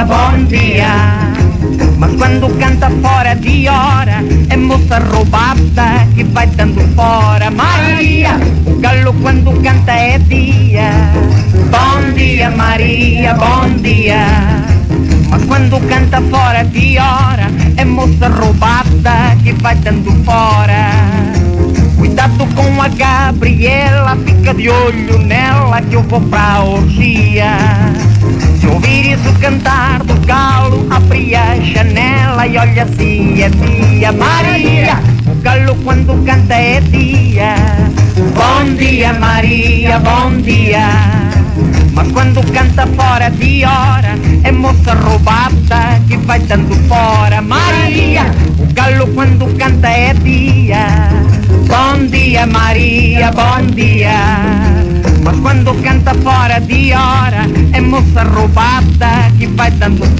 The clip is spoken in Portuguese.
Maria, bom dia. Mas quando canta fora de hora é moça roubada que vai dando fora. Maria, o galo quando canta é dia. Bom dia, Maria, bom dia. Mas quando canta fora de hora é moça roubada que vai dando fora. Cuidado com a Gabriela, fica de olho nela que eu vou pra orgia. Se ouvir isso cantar do galo, abre a janela e olha se é dia. Maria, o galo quando canta é dia. Bom dia, Maria, bom dia. Mas quando canta fora de hora é moça roubada que vai dando fora. Maria, o galo quando canta é dia. Bom dia, Maria, bom dia. Mas quando canta fora de hora é moça roubada que vai dando